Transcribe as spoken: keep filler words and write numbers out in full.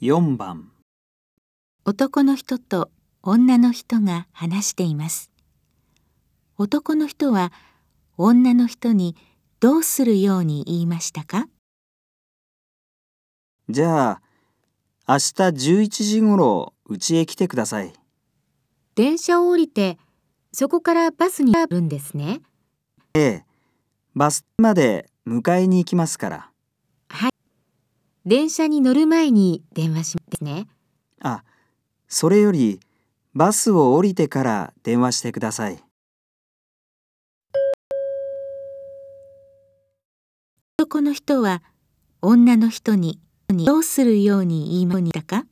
よんばん。 男の人と女の人が話しています。男の人は女の人にどうするように言いましたか？ じゃあ、明日じゅういちじごろ家へ来てください。 電車を降りて、そこからバスに乗るんですね。 ええ、バス停まで迎えに行きますから。 はい。電車に乗る前に電話しますね。 あ、それよりバスを降りてから電話してください。 男の人は女の人にどうするように言いましたか？